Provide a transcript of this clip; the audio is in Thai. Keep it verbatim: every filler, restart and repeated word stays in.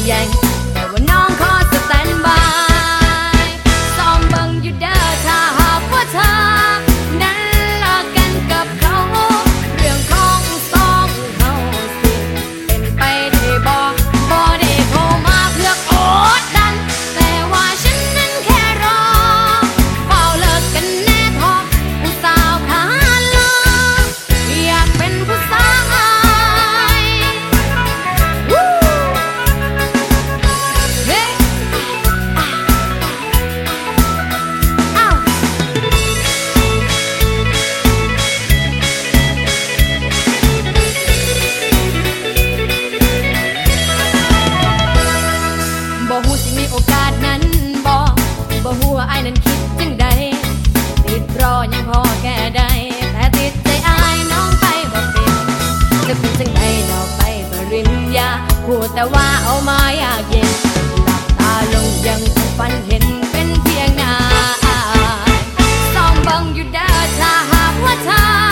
แย่งแต่ว่าน้องขอสแตนบายซ้อมเบิ่งอยู่เด้อถ้าหากว่าเธอนั้นเลิกกันกับเขาเรื่องของสองเฮาสิเป็นไปได้บ่บ่ได้เข้ามาเพื่อกดดันแต่ว่าฉันนั้นแค่รอเฝ้าเลิกกันแน่ทอผู้สาวขาลออยากเป็นผู้สาวบ่ฮู้สิมีโอกาสนั้นบ่บ่ฮู้ว่าอ้ายนั้นคิดจังใดติดรอยังพอแก้ได้แต่ติดใจอ้ายน้องไปบ่เป็นจะเป็นจังใดดอกไปปริญญาพูดแต่ว่าเอามายากเย็นหลับตาลงยังคงฝันเห็นเป็นเพียงหน้าอ้ายส่องเบิ่งอยู่เด้อถ้าหากว่าเธอ